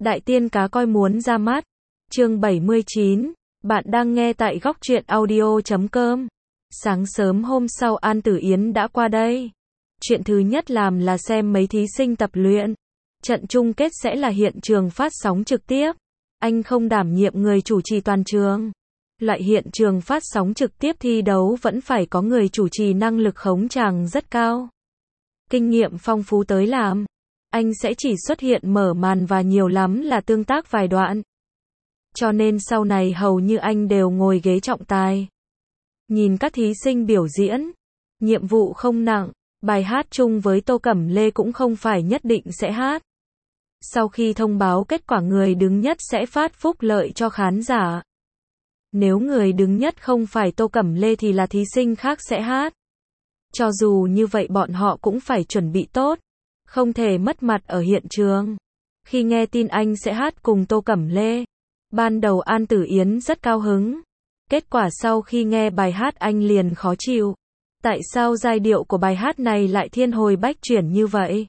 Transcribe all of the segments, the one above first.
Đại tiên cá coi muốn ra mắt. Chương 79. Bạn đang nghe tại góc truyện audio.com. Sáng sớm hôm sau An Tử Yến đã qua đây. Chuyện thứ nhất làm là xem mấy thí sinh tập luyện. Trận chung kết sẽ là hiện trường phát sóng trực tiếp. Anh không đảm nhiệm người chủ trì toàn trường. Loại hiện trường phát sóng trực tiếp thi đấu vẫn phải có người chủ trì năng lực khống tràng rất cao. Kinh nghiệm phong phú tới làm. Anh sẽ chỉ xuất hiện mở màn và nhiều lắm là tương tác vài đoạn. Cho nên sau này hầu như anh đều ngồi ghế trọng tài. Nhìn các thí sinh biểu diễn. Nhiệm vụ không nặng, bài hát chung với Tô Cẩm Lê cũng không phải nhất định sẽ hát. Sau khi thông báo kết quả người đứng nhất sẽ phát phúc lợi cho khán giả. Nếu người đứng nhất không phải Tô Cẩm Lê thì là thí sinh khác sẽ hát. Cho dù như vậy bọn họ cũng phải chuẩn bị tốt. Không thể mất mặt ở hiện trường. Khi nghe tin anh sẽ hát cùng Tô Cẩm Lê, ban đầu An Tử Yến rất cao hứng. Kết quả sau khi nghe bài hát anh liền khó chịu. Tại sao giai điệu của bài hát này lại thiên hồi bách chuyển như vậy?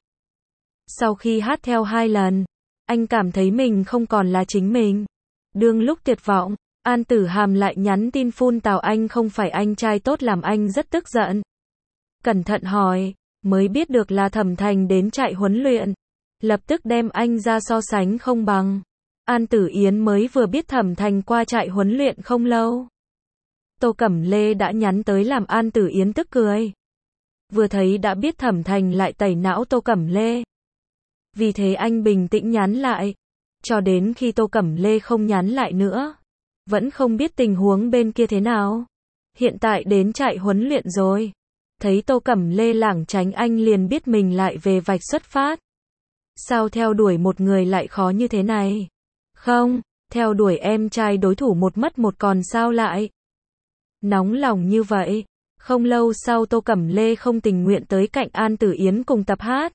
Sau khi hát theo 2 lần, anh cảm thấy mình không còn là chính mình. Đương lúc tuyệt vọng, An Tử Hàm lại nhắn tin phun tào anh không phải anh trai tốt làm anh rất tức giận. Cẩn thận hỏi, mới biết được là Thẩm Thành đến trại huấn luyện. Lập tức đem anh ra so sánh không bằng. An Tử Yến mới vừa biết Thẩm Thành qua trại huấn luyện không lâu. Tô Cẩm Lê đã nhắn tới làm An Tử Yến tức cười. Vừa thấy đã biết Thẩm Thành lại tẩy não Tô Cẩm Lê. Vì thế anh bình tĩnh nhắn lại. Cho đến khi Tô Cẩm Lê không nhắn lại nữa. Vẫn không biết tình huống bên kia thế nào. Hiện tại đến trại huấn luyện rồi. Thấy Tô Cẩm Lê lảng tránh anh liền biết mình lại về vạch xuất phát. Sao theo đuổi một người lại khó như thế này? Không, theo đuổi em trai đối thủ một mất một còn sao lại? Nóng lòng như vậy. Không lâu sau Tô Cẩm Lê không tình nguyện tới cạnh An Tử Yến cùng tập hát.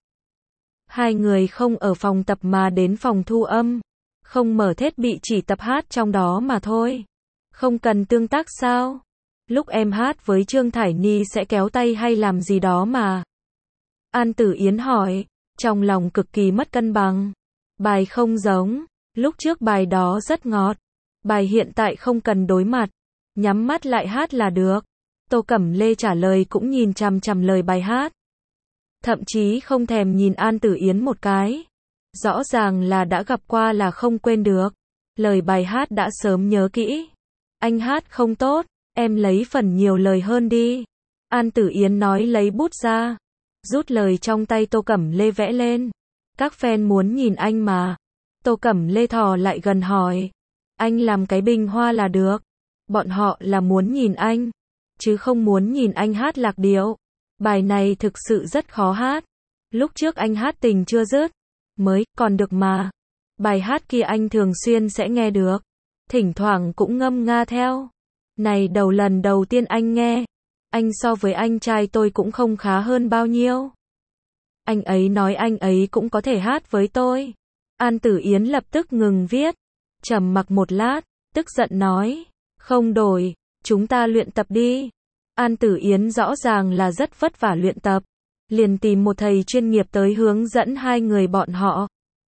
Hai người không ở phòng tập mà đến phòng thu âm. Không mở thiết bị chỉ tập hát trong đó mà thôi. Không cần tương tác sao? Lúc em hát với Trương Thải Ni sẽ kéo tay hay làm gì đó mà. An Tử Yến hỏi, trong lòng cực kỳ mất cân bằng. Bài không giống, lúc trước bài đó rất ngọt. Bài hiện tại không cần đối mặt, nhắm mắt lại hát là được. Tô Cẩm Lê trả lời cũng nhìn chằm chằm lời bài hát. Thậm chí không thèm nhìn An Tử Yến một cái. Rõ ràng là đã gặp qua là không quên được. Lời bài hát đã sớm nhớ kỹ. Anh hát không tốt. Em lấy phần nhiều lời hơn đi. An Tử Yến nói lấy bút ra. Rút lời trong tay Tô Cẩm Lê vẽ lên. Các fan muốn nhìn anh mà. Tô Cẩm Lê thò lại gần hỏi. Anh làm cái bình hoa là được. Bọn họ là muốn nhìn anh. Chứ không muốn nhìn anh hát lạc điệu. Bài này thực sự rất khó hát. Lúc trước anh hát tình chưa dứt. Mới, còn được mà. Bài hát kia anh thường xuyên sẽ nghe được. Thỉnh thoảng cũng ngâm nga theo. Này lần đầu tiên anh nghe. Anh so với anh trai tôi cũng không khá hơn bao nhiêu. Anh ấy nói anh ấy cũng có thể hát với tôi. An Tử Yến lập tức ngừng viết. Trầm mặc một lát, tức giận nói. Không đổi, chúng ta luyện tập đi. An Tử Yến rõ ràng là rất vất vả luyện tập. Liền tìm một thầy chuyên nghiệp tới hướng dẫn hai người bọn họ.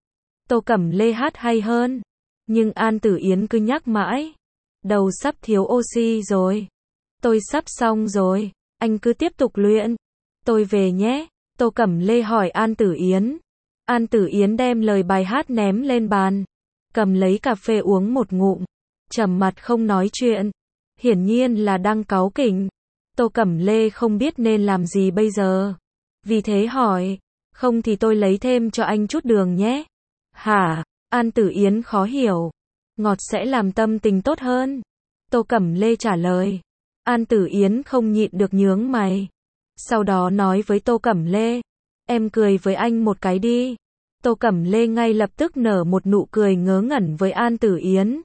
Tô Cẩm Lê hát hay hơn. Nhưng An Tử Yến cứ nhắc mãi. Đầu sắp thiếu oxy rồi. Tôi sắp xong rồi. Anh cứ tiếp tục luyện. Tôi về nhé. Tô Cẩm Lê hỏi An Tử Yến. An Tử Yến đem lời bài hát ném lên bàn. Cầm lấy cà phê uống một ngụm. Trầm mặt không nói chuyện. Hiển nhiên là đang cáu kỉnh. Tô Cẩm Lê không biết nên làm gì bây giờ. Vì thế hỏi. Không thì tôi lấy thêm cho anh chút đường nhé. Hả? An Tử Yến khó hiểu. Ngọt sẽ làm tâm tình tốt hơn. Tô Cẩm Lê trả lời. An Tử Yến không nhịn được nhướng mày. Sau đó nói với Tô Cẩm Lê. Em cười với anh một cái đi. Tô Cẩm Lê ngay lập tức nở một nụ cười ngớ ngẩn với An Tử Yến.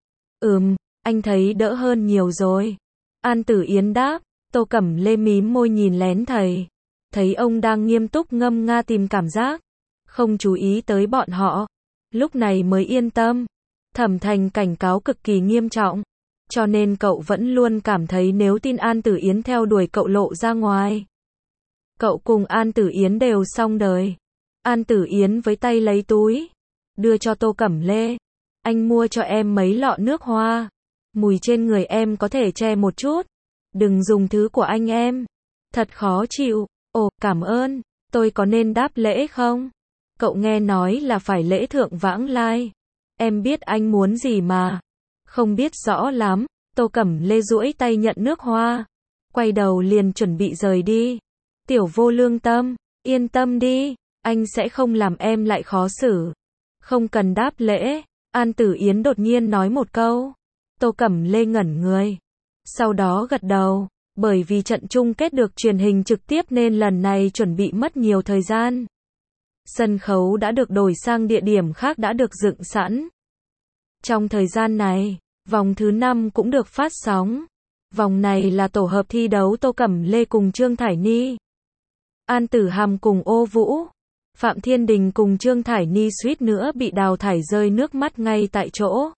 Anh thấy đỡ hơn nhiều rồi. An Tử Yến đáp. Tô Cẩm Lê mím môi nhìn lén thầy. Thấy ông đang nghiêm túc ngâm nga tìm cảm giác. Không chú ý tới bọn họ. Lúc này mới yên tâm. Thẩm Thành cảnh cáo cực kỳ nghiêm trọng. Cho nên cậu vẫn luôn cảm thấy nếu tin An Tử Yến theo đuổi cậu lộ ra ngoài. Cậu cùng An Tử Yến đều xong đời. An Tử Yến với tay lấy túi. đưa cho Tô Cẩm Lê. Anh mua cho em mấy lọ nước hoa. Mùi trên người em có thể che một chút. Đừng dùng thứ của anh em. Thật khó chịu. Ồ, cảm ơn. Tôi có nên đáp lễ không? Cậu nghe nói là phải lễ thượng vãng lai. Em biết anh muốn gì mà. Không biết rõ lắm. Tô Cẩm Lê duỗi tay nhận nước hoa. Quay đầu liền chuẩn bị rời đi. Tiểu Vô Lương Tâm, yên tâm đi. Anh sẽ không làm em lại khó xử. Không cần đáp lễ. An Tử Yến đột nhiên nói một câu. Tô Cẩm Lê ngẩn người. Sau đó gật đầu. Bởi vì trận chung kết được truyền hình trực tiếp nên lần này chuẩn bị mất nhiều thời gian. Sân khấu đã được đổi sang địa điểm khác đã được dựng sẵn. Trong thời gian này, vòng thứ 5 cũng được phát sóng. Vòng này là tổ hợp thi đấu Tô Cẩm Lê cùng Trương Thải Ni, An Tử Hàm cùng Ô Vũ, Phạm Thiên Đình cùng Trương Thải Ni suýt nữa bị đào thải rơi nước mắt ngay tại chỗ.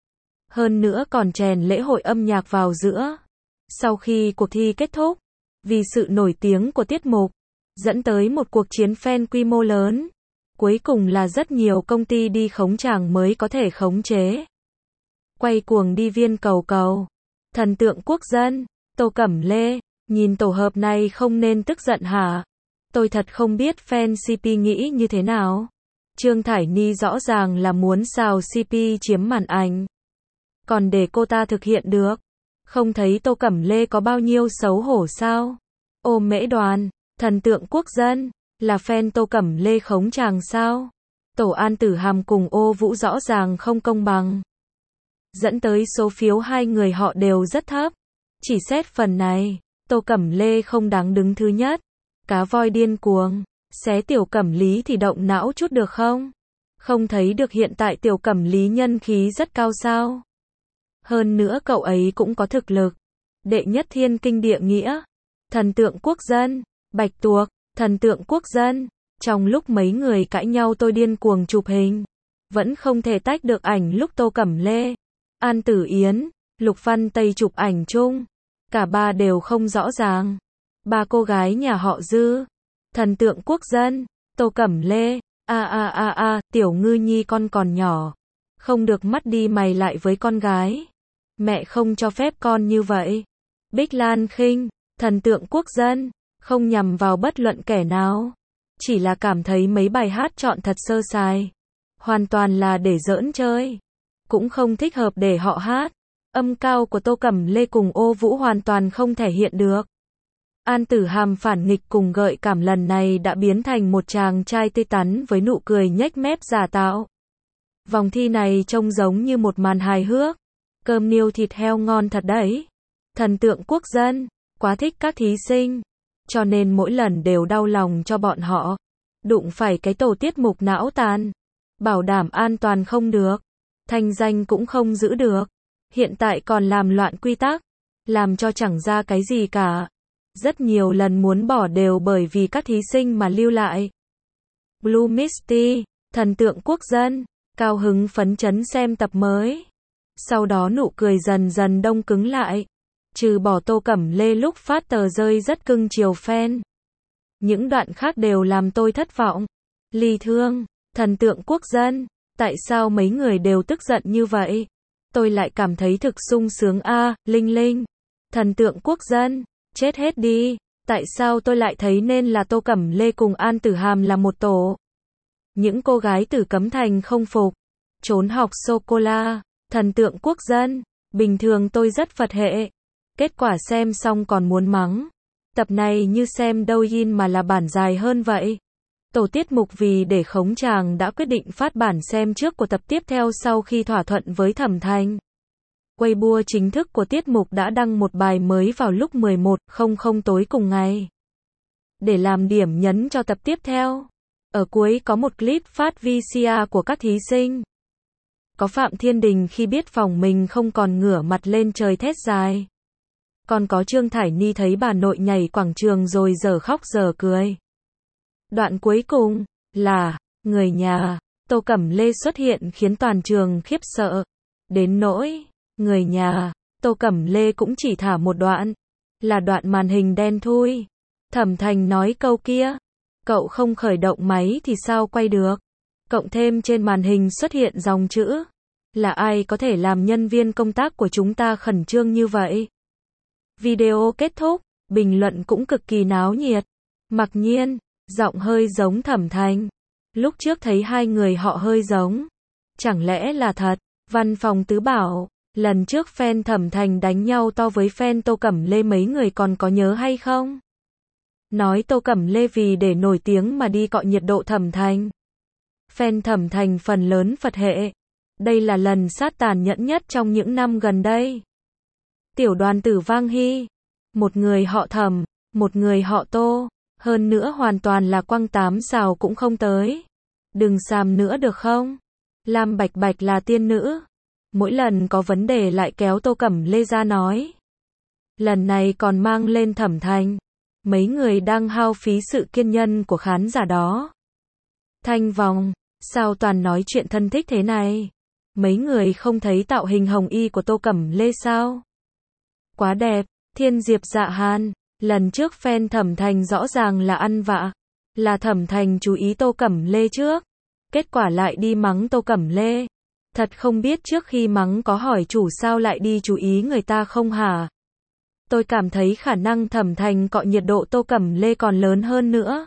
Hơn nữa còn chèn lễ hội âm nhạc vào giữa. Sau khi cuộc thi kết thúc, vì sự nổi tiếng của tiết mục, dẫn tới một cuộc chiến fan quy mô lớn. Cuối cùng là rất nhiều công ty đi khống tràng mới có thể khống chế. Quay cuồng đi viên cầu cầu. Thần tượng quốc dân, Tô Cẩm Lê, nhìn tổ hợp này không nên tức giận hả? Tôi thật không biết fan CP nghĩ như thế nào. Trương Thải Ni rõ ràng là muốn xào CP chiếm màn ảnh. Còn để cô ta thực hiện được. Không thấy Tô Cẩm Lê có bao nhiêu xấu hổ sao? Ô Mễ Đoàn, thần tượng quốc dân, là fan Tô Cẩm Lê khống tràng sao? Tổ An Tử Hàm cùng Ô Vũ rõ ràng không công bằng. Dẫn tới số phiếu hai người họ đều rất thấp. Chỉ xét phần này, Tô Cẩm Lê không đáng đứng thứ nhất. Cá voi điên cuồng, xé Tiểu Cẩm Lý thì động não chút được không? Không thấy được hiện tại Tiểu Cẩm Lý nhân khí rất cao sao? Hơn nữa cậu ấy cũng có thực lực. Đệ nhất thiên kinh địa nghĩa, thần tượng quốc dân, Bạch Tuộc, thần tượng quốc dân. Trong lúc mấy người cãi nhau tôi điên cuồng chụp hình. Vẫn không thể tách được ảnh lúc Tô Cẩm Lê, An Tử Yến, Lục Văn Tây chụp ảnh chung. Cả ba đều không rõ ràng. Ba cô gái nhà họ Dư, thần tượng quốc dân, Tô Cẩm Lê, Tiểu Ngư Nhi con còn nhỏ. Không được mắt đi mày lại với con gái. Mẹ không cho phép con như vậy. Bích Lan Khinh, thần tượng quốc dân, không nhằm vào bất luận kẻ nào. Chỉ là cảm thấy mấy bài hát chọn thật sơ sài. Hoàn toàn là để giỡn chơi. Cũng không thích hợp để họ hát. Âm cao của Tô Cẩm Lê cùng Ô Vũ hoàn toàn không thể hiện được. An Tử Hàm phản nghịch cùng gợi cảm lần này đã biến thành một chàng trai tươi tắn với nụ cười nhếch mép giả tạo. Vòng thi này trông giống như một màn hài hước. Cơm niêu thịt heo ngon thật đấy. Thần tượng quốc dân, quá thích các thí sinh. Cho nên mỗi lần đều đau lòng cho bọn họ. Đụng phải cái tổ tiết mục não tàn. Bảo đảm an toàn không được. Thanh danh cũng không giữ được. Hiện tại còn làm loạn quy tắc. Làm cho chẳng ra cái gì cả. Rất nhiều lần muốn bỏ đều bởi vì các thí sinh mà lưu lại. Blue Misty, thần tượng quốc dân, cao hứng phấn chấn xem tập mới. Sau đó nụ cười dần dần đông cứng lại. Trừ bỏ Tô Cẩm Lê lúc phát tờ rơi rất cưng chiều fan. Những đoạn khác đều làm tôi thất vọng. Ly Thương, thần tượng quốc dân, tại sao mấy người đều tức giận như vậy? Tôi lại cảm thấy thực sung sướng Linh Linh, thần tượng quốc dân, chết hết đi. Tại sao tôi lại thấy nên là Tô Cẩm Lê cùng An Tử Hàm là một tổ? Những cô gái Tử Cấm Thành không phục. Trốn học sô-cô-la, thần tượng quốc dân, bình thường tôi rất Phật hệ. Kết quả xem xong còn muốn mắng. Tập này như xem Douyin mà là bản dài hơn vậy. Tổ tiết mục vì để khống tràng đã quyết định phát bản xem trước của tập tiếp theo sau khi thỏa thuận với Thẩm Thanh. Weibo chính thức của tiết mục đã đăng một bài mới vào lúc 11:00 tối cùng ngày. Để làm điểm nhấn cho tập tiếp theo, ở cuối có một clip phát VCR của các thí sinh. Có Phạm Thiên Đình khi biết phòng mình không còn ngửa mặt lên trời thét dài. Còn có Trương Thải Ni thấy bà nội nhảy quảng trường rồi giờ khóc giờ cười. Đoạn cuối cùng là người nhà Tô Cẩm Lê xuất hiện khiến toàn trường khiếp sợ. Đến nỗi người nhà Tô Cẩm Lê cũng chỉ thả một đoạn, là đoạn màn hình đen thui. Thẩm Thành nói câu kia, cậu không khởi động máy thì sao quay được? Cộng thêm trên màn hình xuất hiện dòng chữ. Là ai có thể làm nhân viên công tác của chúng ta khẩn trương như vậy? Video kết thúc, bình luận cũng cực kỳ náo nhiệt. Mặc nhiên, giọng hơi giống Thẩm Thành. Lúc trước thấy hai người họ hơi giống. Chẳng lẽ là thật? Văn phòng Tứ bảo, lần trước fan Thẩm Thành đánh nhau to với fan Tô Cẩm Lê mấy người còn có nhớ hay không? Nói Tô Cẩm Lê vì để nổi tiếng mà đi cọ nhiệt độ Thẩm Thành. Fan Thẩm Thành phần lớn Phật hệ. Đây là lần sát tàn nhẫn nhất trong những năm gần đây. Tiểu đoàn tử Vang Hy. Một người họ Thẩm, một người họ Tô. Hơn nữa hoàn toàn là quăng 8 xào cũng không tới. Đừng xàm nữa được không? Lam Bạch Bạch là tiên nữ. Mỗi lần có vấn đề lại kéo Tô Cẩm Lê ra nói. Lần này còn mang lên Thẩm Thành. Mấy người đang hao phí sự kiên nhẫn của khán giả đó. Thanh Vòng, sao toàn nói chuyện thân thích thế này? Mấy người không thấy tạo hình hồng y của Tô Cẩm Lê sao? Quá đẹp. Thiên Diệp Dạ Hàn, lần trước fan Thẩm Thành rõ ràng là ăn vạ. Là Thẩm Thành chú ý Tô Cẩm Lê trước. Kết quả lại đi mắng Tô Cẩm Lê. Thật không biết trước khi mắng có hỏi chủ sao lại đi chú ý người ta không hả? Tôi cảm thấy khả năng Thẩm Thành cọ nhiệt độ Tô Cẩm Lê còn lớn hơn nữa.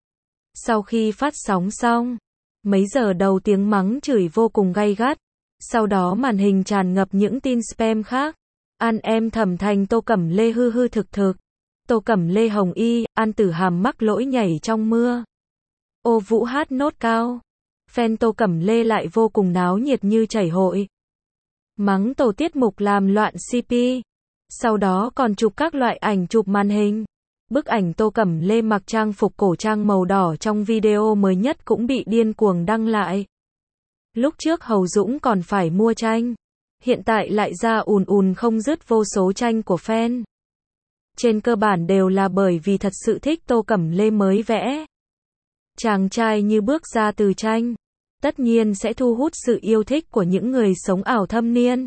Sau khi phát sóng xong, mấy giờ đầu tiếng mắng chửi vô cùng gay gắt. Sau đó màn hình tràn ngập những tin spam khác. An em Thẩm Thành Tô Cẩm Lê hư hư thực thực. Tô Cẩm Lê hồng y, An Tử Hàm mắc lỗi nhảy trong mưa. Ô Vũ hát nốt cao. Fan Tô Cẩm Lê lại vô cùng náo nhiệt như chảy hội. Mắng tổ tiết mục làm loạn CP. Sau đó còn chụp các loại ảnh chụp màn hình. Bức ảnh Tô Cẩm Lê mặc trang phục cổ trang màu đỏ trong video mới nhất cũng bị điên cuồng đăng lại. Lúc trước Hầu Dũng còn phải mua tranh. Hiện tại lại ra ùn ùn không dứt vô số tranh của fan. Trên cơ bản đều là bởi vì thật sự thích Tô Cẩm Lê mới vẽ. Chàng trai như bước ra từ tranh, tất nhiên sẽ thu hút sự yêu thích của những người sống ảo thâm niên.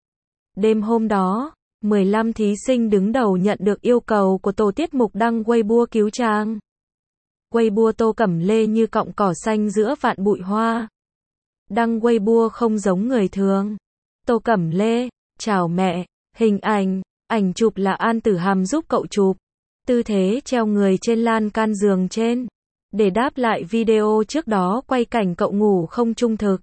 Đêm hôm đó, 15 thí sinh đứng đầu nhận được yêu cầu của tổ tiết mục đăng Weibo cứu chàng. Weibo Tô Cẩm Lê như cọng cỏ xanh giữa vạn bụi hoa. Đăng Weibo không giống người thường. Tô Cẩm Lê, chào mẹ, hình ảnh chụp là An Tử Hàm giúp cậu chụp. Tư thế treo người trên lan can giường trên. Để đáp lại video trước đó quay cảnh cậu ngủ không trung thực.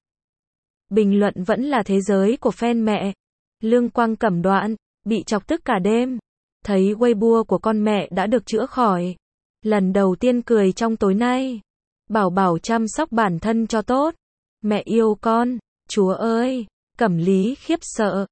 Bình luận vẫn là thế giới của fan mẹ. Lương Quang Cẩm đoạn, bị chọc tức cả đêm. Thấy Weibo của con mẹ đã được chữa khỏi. Lần đầu tiên cười trong tối nay. Bảo bảo chăm sóc bản thân cho tốt. Mẹ yêu con, chúa ơi. Cẩm Lý khiếp sợ.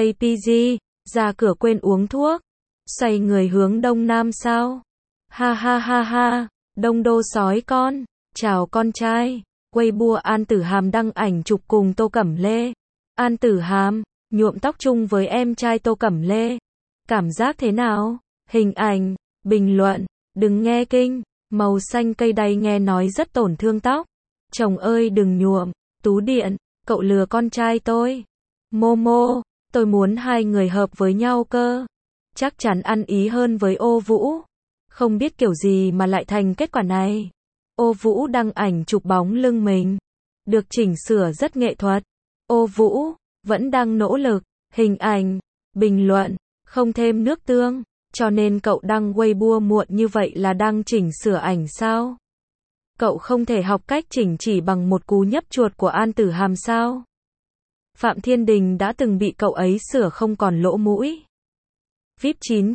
JPG, ra cửa quên uống thuốc. Xoay người hướng đông nam sao? Ha ha ha ha. Đông đô sói con, chào con trai. Weibo An Tử Hàm đăng ảnh chụp cùng Tô Cẩm Lê. An Tử Hàm, nhuộm tóc chung với em trai Tô Cẩm Lê. Cảm giác thế nào? Hình ảnh, bình luận, đừng nghe kinh, màu xanh cây đay nghe nói rất tổn thương tóc. Chồng ơi đừng nhuộm, Tú Điện, cậu lừa con trai tôi. Momo, tôi muốn hai người hợp với nhau cơ. Chắc chắn ăn ý hơn với Ô Vũ. Không biết kiểu gì mà lại thành kết quả này. Ô Vũ đăng ảnh chụp bóng lưng mình. Được chỉnh sửa rất nghệ thuật. Ô Vũ, vẫn đang nỗ lực. Hình ảnh, bình luận, không thêm nước tương. Cho nên cậu đăng Weibo muộn như vậy là đang chỉnh sửa ảnh sao? Cậu không thể học cách chỉnh chỉ bằng một cú nhấp chuột của An Tử Hàm sao? Phạm Thiên Đình đã từng bị cậu ấy sửa không còn lỗ mũi. VIP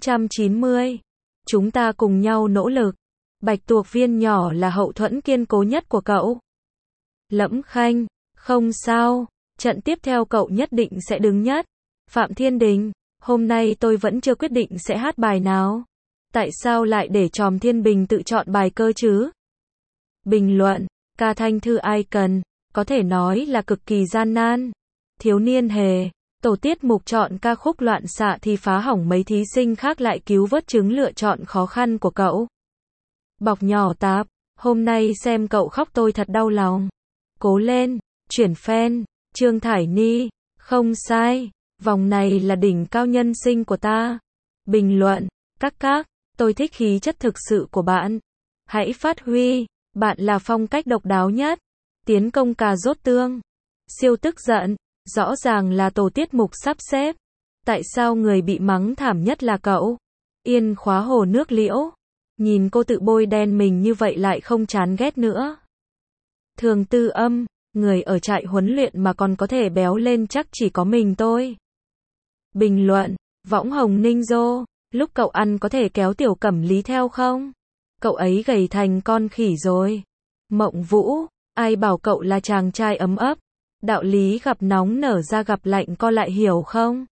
990. Chúng ta cùng nhau nỗ lực. Bạch tuộc viên nhỏ là hậu thuẫn kiên cố nhất của cậu. Lẫm Khanh, không sao. Trận tiếp theo cậu nhất định sẽ đứng nhất. Phạm Thiên Đình, hôm nay tôi vẫn chưa quyết định sẽ hát bài nào. Tại sao lại để Tròm Thiên Bình tự chọn bài cơ chứ? Bình luận, ca Thanh Thư Icon, có thể nói là cực kỳ gian nan. Thiếu niên hề, tổ tiết mục chọn ca khúc loạn xạ thì phá hỏng mấy thí sinh khác lại cứu vớt chứng lựa chọn khó khăn của cậu. Bọc nhỏ tạp, hôm nay xem cậu khóc tôi thật đau lòng. Cố lên, chuyển fan, Trương Thải Ni, không sai, vòng này là đỉnh cao nhân sinh của ta. Bình luận, các, tôi thích khí chất thực sự của bạn. Hãy phát huy, bạn là phong cách độc đáo nhất. Tiến công cà rốt tương. Siêu tức giận. Rõ ràng là tổ tiết mục sắp xếp. Tại sao người bị mắng thảm nhất là cậu? Yên khóa hồ nước liễu. Nhìn cô tự bôi đen mình như vậy lại không chán ghét nữa. Thường Tư Âm. Người ở trại huấn luyện mà còn có thể béo lên chắc chỉ có mình tôi. Bình luận. Võng Hồng Ninh Dô. Lúc cậu ăn có thể kéo Tiểu Cẩm Lý theo không? Cậu ấy gầy thành con khỉ rồi. Mộng Vũ. Ai bảo cậu là chàng trai ấm ấp? Đạo lý gặp nóng nở ra gặp lạnh co lại hiểu không?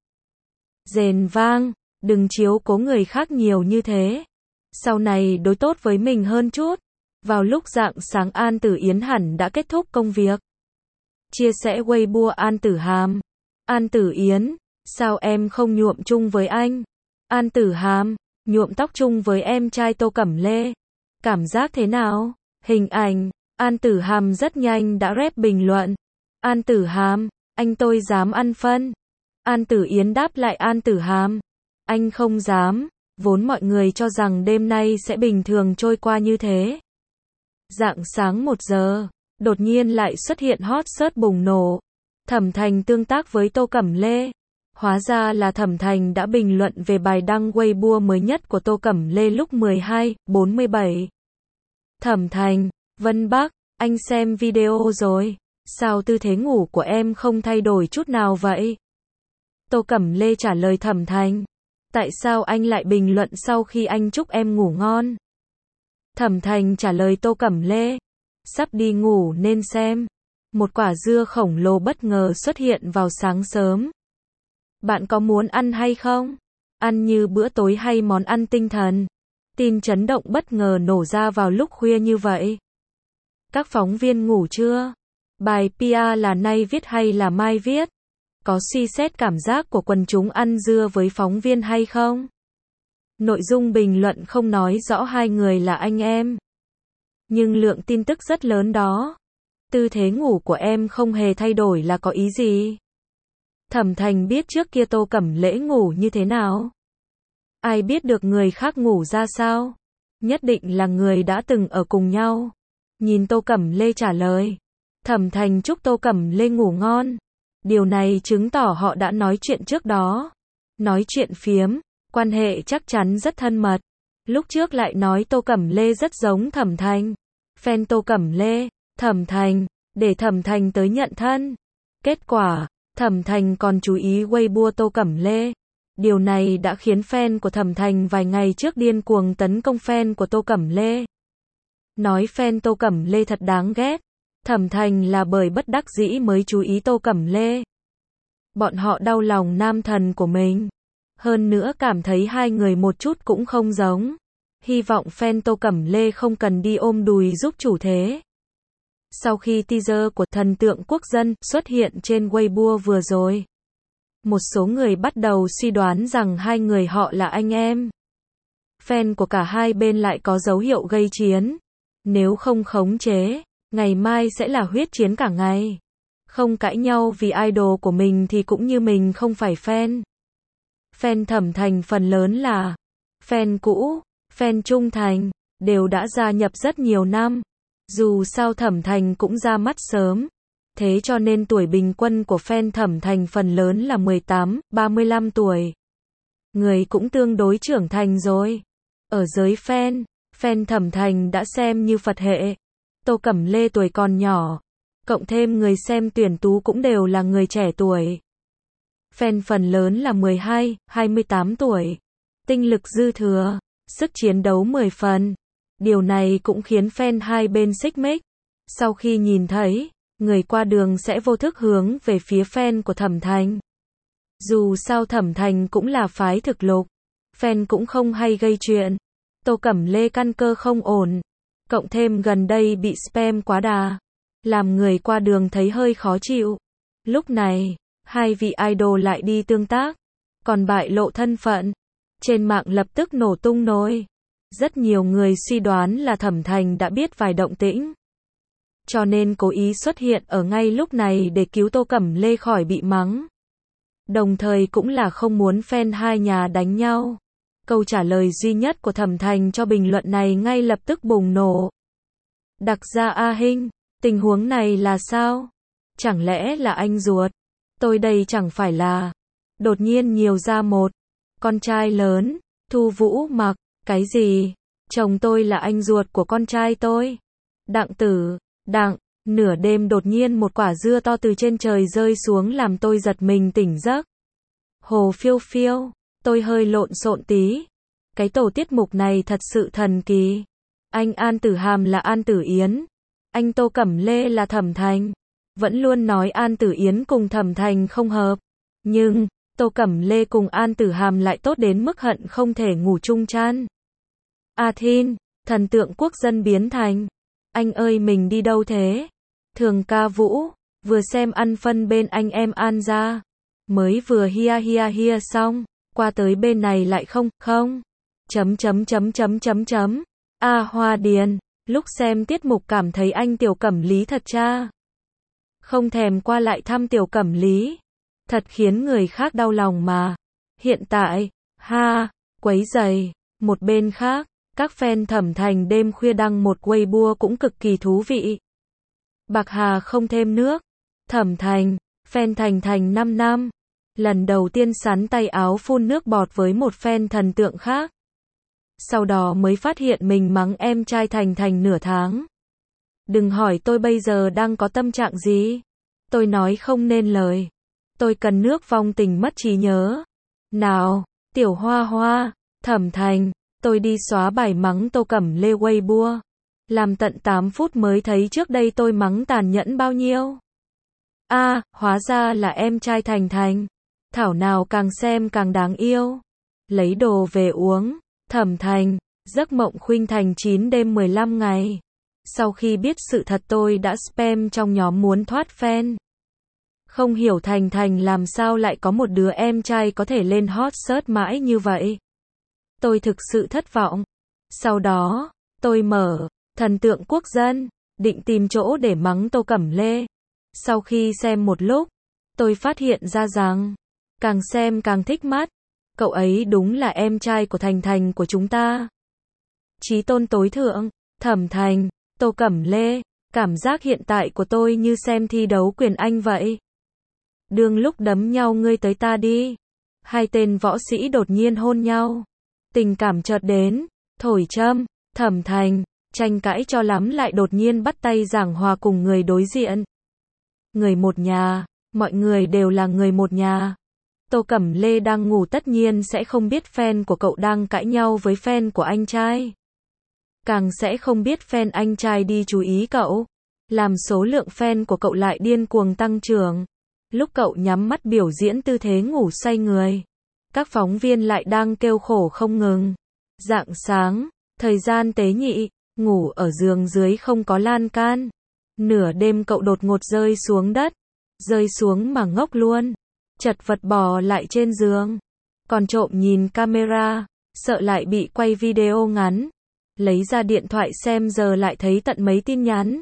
Rền Vang. Đừng chiếu cố người khác nhiều như thế. Sau này đối tốt với mình hơn chút. Vào lúc rạng sáng An Tử Yến hẳn đã kết thúc công việc. Chia sẻ Weibo An Tử Hàm. An Tử Yến. Sao em không nhuộm chung với anh? An Tử Hàm. Nhuộm tóc chung với em trai Tô Cẩm Lê. Cảm giác thế nào? Hình ảnh. An Tử Hàm rất nhanh đã rep bình luận. An Tử Hàm. Anh tôi dám ăn phân. An Tử Yến đáp lại An Tử Hàm. Anh không dám. Vốn mọi người cho rằng đêm nay sẽ bình thường trôi qua như thế. Rạng sáng 1 giờ. Đột nhiên lại xuất hiện hot search bùng nổ. Thẩm Thành tương tác với Tô Cẩm Lê. Hóa ra là Thẩm Thành đã bình luận về bài đăng Weibo mới nhất của Tô Cẩm Lê lúc 12:47. Thẩm Thành. Vân Bắc. Anh xem video rồi. Sao tư thế ngủ của em không thay đổi chút nào vậy? Tô Cẩm Lê trả lời Thẩm Thành. Tại sao anh lại bình luận sau khi anh chúc em ngủ ngon? Thẩm Thành trả lời Tô Cẩm Lê. Sắp đi ngủ nên xem. Một quả dưa khổng lồ bất ngờ xuất hiện vào sáng sớm. Bạn có muốn ăn hay không? Ăn như bữa tối hay món ăn tinh thần? Tin chấn động bất ngờ nổ ra vào lúc khuya như vậy. Các phóng viên ngủ chưa? Bài PR là nay viết hay là mai viết? Có suy xét cảm giác của quần chúng ăn dưa với phóng viên hay không? Nội dung bình luận không nói rõ hai người là anh em. Nhưng lượng tin tức rất lớn đó. Tư thế ngủ của em không hề thay đổi là có ý gì? Thẩm Thành biết trước kia Tô Cẩm Lễ ngủ như thế nào? Ai biết được người khác ngủ ra sao? Nhất định là người đã từng ở cùng nhau. Nhìn Tô Cẩm Lê trả lời. Thẩm Thành chúc Tô Cẩm Lê ngủ ngon. Điều này chứng tỏ họ đã nói chuyện trước đó. Nói chuyện phiếm, quan hệ chắc chắn rất thân mật. Lúc trước lại nói Tô Cẩm Lê rất giống Thẩm Thành. Fan Tô Cẩm Lê, Thẩm Thành, để Thẩm Thành tới nhận thân. Kết quả, Thẩm Thành còn chú ý Weibo Tô Cẩm Lê. Điều này đã khiến fan của Thẩm Thành vài ngày trước điên cuồng tấn công fan của Tô Cẩm Lê. Nói fan Tô Cẩm Lê thật đáng ghét. Thẩm Thành là bởi bất đắc dĩ mới chú ý Tô Cẩm Lê. Bọn họ đau lòng nam thần của mình. Hơn nữa cảm thấy hai người một chút cũng không giống. Hy vọng fan Tô Cẩm Lê không cần đi ôm đùi giúp chủ thế. Sau khi teaser của Thần Tượng Quốc Dân xuất hiện trên Weibo vừa rồi, một số người bắt đầu suy đoán rằng hai người họ là anh em. Fan của cả hai bên lại có dấu hiệu gây chiến. Nếu không khống chế, ngày mai sẽ là huyết chiến cả ngày. Không cãi nhau vì idol của mình thì cũng như mình không phải fan. Fan Thẩm Thành phần lớn là fan cũ, fan trung thành, đều đã gia nhập rất nhiều năm. Dù sao Thẩm Thành cũng ra mắt sớm. Thế cho nên tuổi bình quân của fan Thẩm Thành phần lớn là 18-35 tuổi. Người cũng tương đối trưởng thành rồi. Ở giới fan Thẩm Thành đã xem như Phật hệ. Tô Cẩm Lê tuổi còn nhỏ. Cộng thêm người xem tuyển tú cũng đều là người trẻ tuổi. Fan phần lớn là 12-28 tuổi. Tinh lực dư thừa, sức chiến đấu 10 phần. Điều này cũng khiến fan hai bên xích mích. Sau khi nhìn thấy, người qua đường sẽ vô thức hướng về phía fan của Thẩm Thành. Dù sao Thẩm Thành cũng là phái thực lục. Fan cũng không hay gây chuyện. Tô Cẩm Lê căn cơ không ổn. Cộng thêm gần đây bị spam quá đà. Làm người qua đường thấy hơi khó chịu. Lúc này, hai vị idol lại đi tương tác. Còn bại lộ thân phận. Trên mạng lập tức nổ tung nồi. Rất nhiều người suy đoán là Thẩm Thành đã biết vài động tĩnh. Cho nên cố ý xuất hiện ở ngay lúc này để cứu Tô Cẩm Lê khỏi bị mắng. Đồng thời cũng là không muốn fan hai nhà đánh nhau. Câu trả lời duy nhất của Thẩm Thành cho bình luận này ngay lập tức bùng nổ. Đặc gia A Hinh, Tình huống này là sao? Chẳng lẽ là anh ruột? Tôi đây chẳng phải là. Đột nhiên nhiều ra một con trai lớn. Thu Vũ Mặc, cái gì? Chồng tôi là anh ruột của con trai tôi. Đặng Tử, Đặng, nửa đêm đột nhiên một quả dưa to từ trên trời rơi xuống làm tôi giật mình tỉnh giấc. Hồ phiêu phiêu, tôi hơi lộn xộn tí. Cái tổ tiết mục này thật sự thần kỳ. Anh An Tử Hàm là An Tử Yến. Anh Tô Cẩm Lê là Thẩm Thành. Vẫn luôn nói An Tử Yến cùng Thẩm Thành không hợp. Nhưng, Tô Cẩm Lê cùng An Tử Hàm lại tốt đến mức hận không thể ngủ chung chan. A Thin, thần tượng quốc dân biến thành. Anh ơi mình đi đâu thế? Thường ca Vũ, vừa xem ăn phân bên anh em An ra. Mới vừa hia xong, qua tới bên này lại không. Hoa Điền, lúc xem tiết mục cảm thấy anh Tiểu Cẩm Lý thật cha. Không thèm qua lại thăm Tiểu Cẩm Lý. Thật khiến người khác đau lòng mà. Hiện tại, quấy rầy. Một bên khác, các fan Thẩm Thành đêm khuya đăng một Weibo cũng cực kỳ thú vị. Bạc hà không thêm nước. Thẩm Thành, fan Thành 5 năm. Lần đầu tiên sắn tay áo phun nước bọt với một fan thần tượng khác. Sau đó mới phát hiện mình mắng em trai Thành nửa tháng. Đừng hỏi tôi bây giờ đang có tâm trạng gì. Tôi nói không nên lời. Tôi cần nước vong tình mất trí nhớ. Nào, Tiểu Hoa Hoa, Thẩm Thành, tôi đi xóa bài mắng Tô Cẩm Lê Weibo. Làm tận 8 phút mới thấy trước đây tôi mắng tàn nhẫn bao nhiêu. Hóa ra là em trai Thành. Thảo nào càng xem càng đáng yêu. Lấy đồ về uống. Thẩm Thành, giấc mộng khuynh thành 9 đêm 15 ngày. Sau khi biết sự thật tôi đã spam trong nhóm muốn thoát fan. Không hiểu Thành làm sao lại có một đứa em trai có thể lên hot search mãi như vậy. Tôi thực sự thất vọng. Sau đó, tôi mở thần tượng quốc dân, định tìm chỗ để mắng Tô Cẩm Lê. Sau khi xem một lúc, tôi phát hiện ra rằng, càng xem càng thích mắt. Cậu ấy đúng là em trai của Thành của chúng ta. Chí tôn tối thượng, Thẩm Thành, Tô Cẩm Lê. Cảm giác hiện tại của tôi như xem thi đấu quyền Anh vậy. Đương lúc đấm nhau ngươi tới ta đi. Hai tên võ sĩ đột nhiên hôn nhau. Tình cảm chợt đến, thổi châm, Thẩm Thành, tranh cãi cho lắm lại đột nhiên bắt tay giảng hòa cùng người đối diện. Người một nhà, mọi người đều là người một nhà. Tô Cẩm Lê đang ngủ tất nhiên sẽ không biết fan của cậu đang cãi nhau với fan của anh trai. Càng sẽ không biết fan anh trai đi chú ý cậu. Làm số lượng fan của cậu lại điên cuồng tăng trưởng. Lúc cậu nhắm mắt biểu diễn tư thế ngủ say người. Các phóng viên lại đang kêu khổ không ngừng. Rạng sáng, thời gian tế nhị, ngủ ở giường dưới không có lan can. Nửa đêm cậu đột ngột rơi xuống đất. Rơi xuống mà ngốc luôn. Chật vật bò lại trên giường. Còn trộm nhìn camera, sợ lại bị quay video ngắn. Lấy ra điện thoại xem giờ lại thấy tận mấy tin nhắn.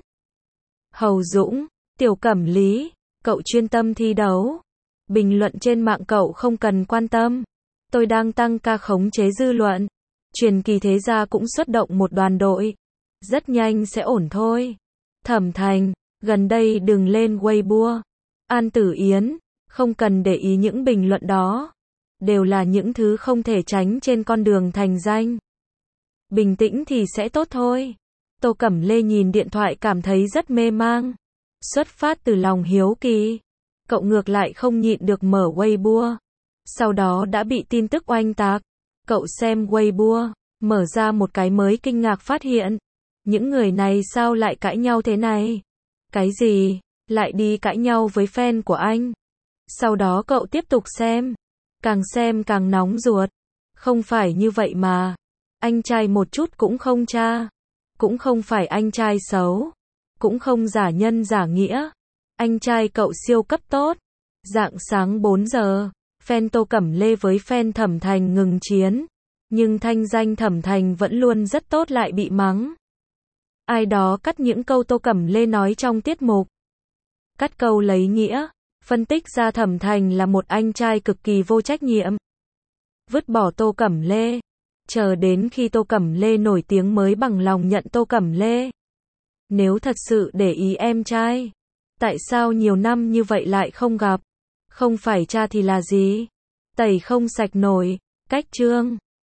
Hầu Dũng, Tiểu Cẩm Lý, cậu chuyên tâm thi đấu. Bình luận trên mạng cậu không cần quan tâm. Tôi đang tăng ca khống chế dư luận. Truyền kỳ thế gia cũng xuất động một đoàn đội. Rất nhanh sẽ ổn thôi. Thẩm Thành, gần đây đừng lên Weibo. An Tử Yến, không cần để ý những bình luận đó. Đều là những thứ không thể tránh trên con đường thành danh. Bình tĩnh thì sẽ tốt thôi. Tô Cẩm Lê nhìn điện thoại cảm thấy rất mê mang. Xuất phát từ lòng hiếu kỳ. Cậu ngược lại không nhịn được mở Weibo. Sau đó đã bị tin tức oanh tạc. Cậu xem Weibo, mở ra một cái mới kinh ngạc phát hiện. Những người này sao lại cãi nhau thế này? Cái gì? Lại đi cãi nhau với fan của anh? Sau đó cậu tiếp tục xem. Xem càng nóng ruột. Không phải như vậy mà. Anh trai một chút cũng không cha. Cũng không phải anh trai xấu. Cũng không giả nhân giả nghĩa. Anh trai cậu siêu cấp tốt. Rạng sáng 4 giờ, fan Tô Cẩm Lê với fan Thẩm Thành ngừng chiến. Nhưng thanh danh Thẩm Thành vẫn luôn rất tốt lại bị mắng. Ai đó cắt những câu Tô Cẩm Lê nói trong tiết mục. Cắt câu lấy nghĩa. Phân tích ra Thẩm Thành là một anh trai cực kỳ vô trách nhiệm. Vứt bỏ Tô Cẩm Lê. Chờ đến khi Tô Cẩm Lê nổi tiếng mới bằng lòng nhận Tô Cẩm Lê. Nếu thật sự để ý em trai, tại sao nhiều năm như vậy lại không gặp? Không phải cha thì là gì? Tẩy không sạch nổi. Cách chương